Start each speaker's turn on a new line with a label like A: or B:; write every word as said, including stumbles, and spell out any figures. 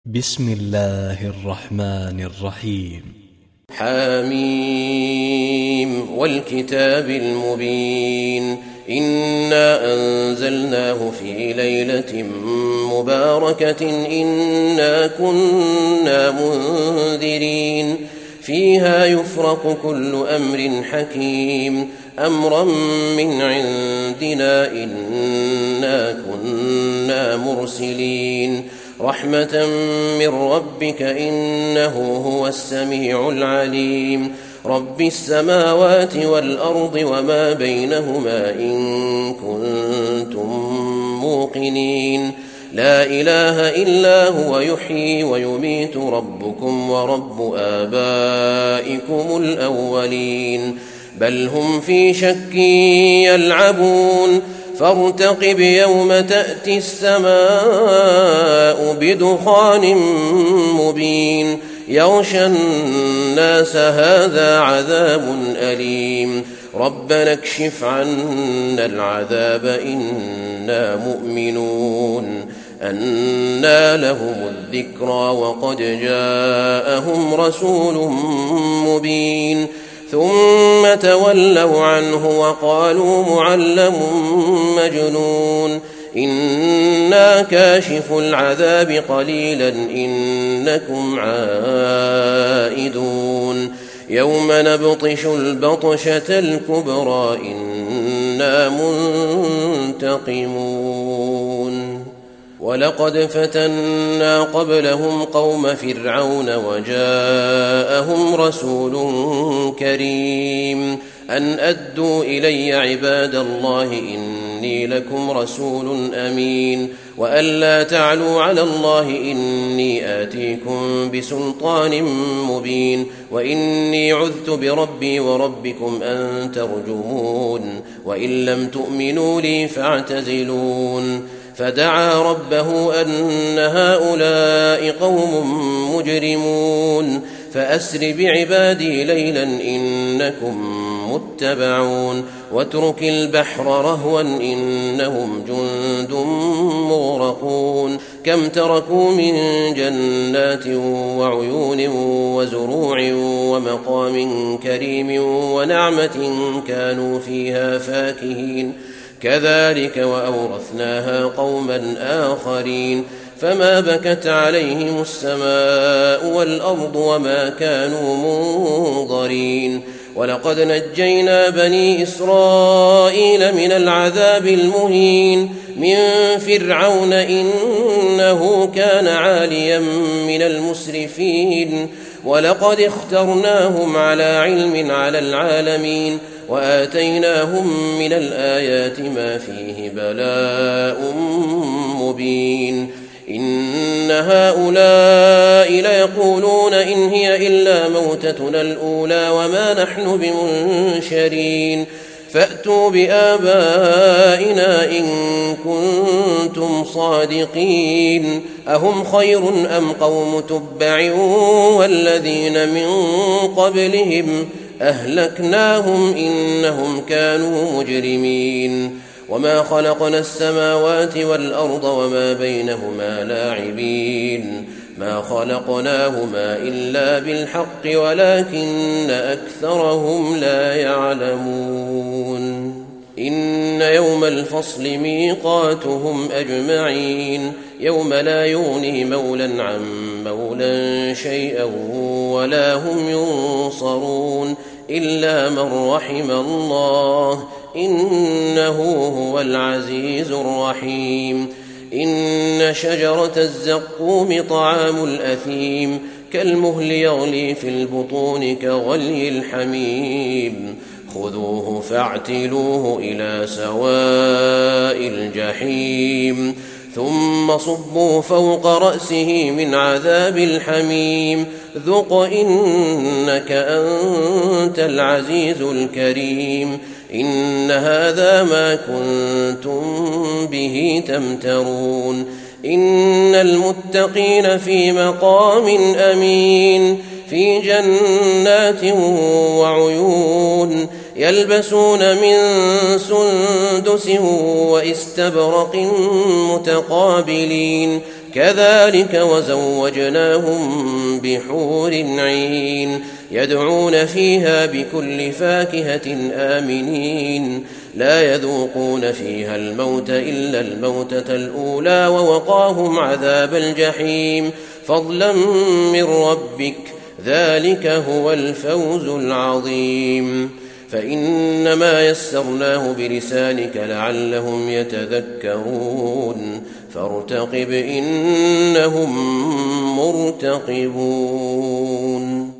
A: بسم الله الرحمن الرحيم.
B: حاميم والكتاب المبين إنا أنزلناه في ليلة مباركة إنا كنا منذرين فيها يفرق كل أمر حكيم أمرا من عندنا إنا كنا مرسلين رحمة من ربك إنه هو السميع العليم رب السماوات والأرض وما بينهما إن كنتم موقنين لا إله إلا هو يحيي ويميت ربكم ورب آبائكم الأولين بل هم في شك يلعبون فارتقب يوم تأتي السماء بدخان مبين يغشى الناس هذا عذاب أليم ربنا اكشف عنا العذاب إنا مؤمنون أنى لهم الذكرى وقد جاءهم رسول مبين ثم تولوا عنه وقالوا معلم مجنون إنا كاشف العذاب قليلا إنكم عائدون يوم نبطش البطشة الكبرى إنا منتقمون ولقد فتنا قبلهم قوم فرعون وجاءهم رسول كريم أن أدوا إلي عباد الله إني لكم رسول أمين وأن لا تعلوا على الله إني آتيكم بسلطان مبين وإني عذت بربي وربكم أن ترجمون وإن لم تؤمنوا لي فاعتزلون فدعا ربه أن هؤلاء قوم مجرمون فأسر بعبادي ليلا إنكم متبعون واترك البحر رهوا إنهم جند مغرقون كم تركوا من جنات وعيون وزروع ومقام كريم ونعمة كانوا فيها فاكهين كذلك وأورثناها قوما آخرين فما بكت عليهم السماء والأرض وما كانوا منظرين ولقد نجينا بني إسرائيل من العذاب المهين من فرعون إنه كان عاليا من المسرفين ولقد اخترناهم على علم على العالمين وآتيناهم من الآيات ما فيه بلاء مبين إن هؤلاء ليقولون إن هي إلا موتتنا الأولى وما نحن بمنشرين فأتوا بآبائنا إن كنتم صادقين أهم خير أم قوم تبع والذين من قبلهم أهلكناهم إنهم كانوا مجرمين وما خلقنا السماوات والأرض وما بينهما لاعبين ما خلقناهما إلا بالحق ولكن أكثرهم لا يعلمون إن يوم الفصل ميقاتهم أجمعين يوم لا يغني مولا عن مولا شيئا ولا هم ينصرون إلا من رحم الله إنه هو العزيز الرحيم إن شجرة الزقوم طعام الأثيم كالمهل يغلي في البطون كغلي الحميم خذوه فاعتلوه إلى سواء الجحيم ثم صبوا فوق رأسه من عذاب الحميم ذق إنك أنت العزيز الكريم إن هذا ما كنتم به تمترون إن المتقين في مقام أمين في جنات وعيون يلبسون من سندس واستبرق متقابلين كذلك وزوجناهم بحور عين يدعون فيها بكل فاكهة آمنين لا يذوقون فيها الموت إلا الموتة الأولى ووقاهم عذاب الجحيم فضلا من ربك ذلك هو الفوز العظيم فإنما يسرناه بلسانك لعلهم يتذكرون فارتقب إنهم مرتقبون.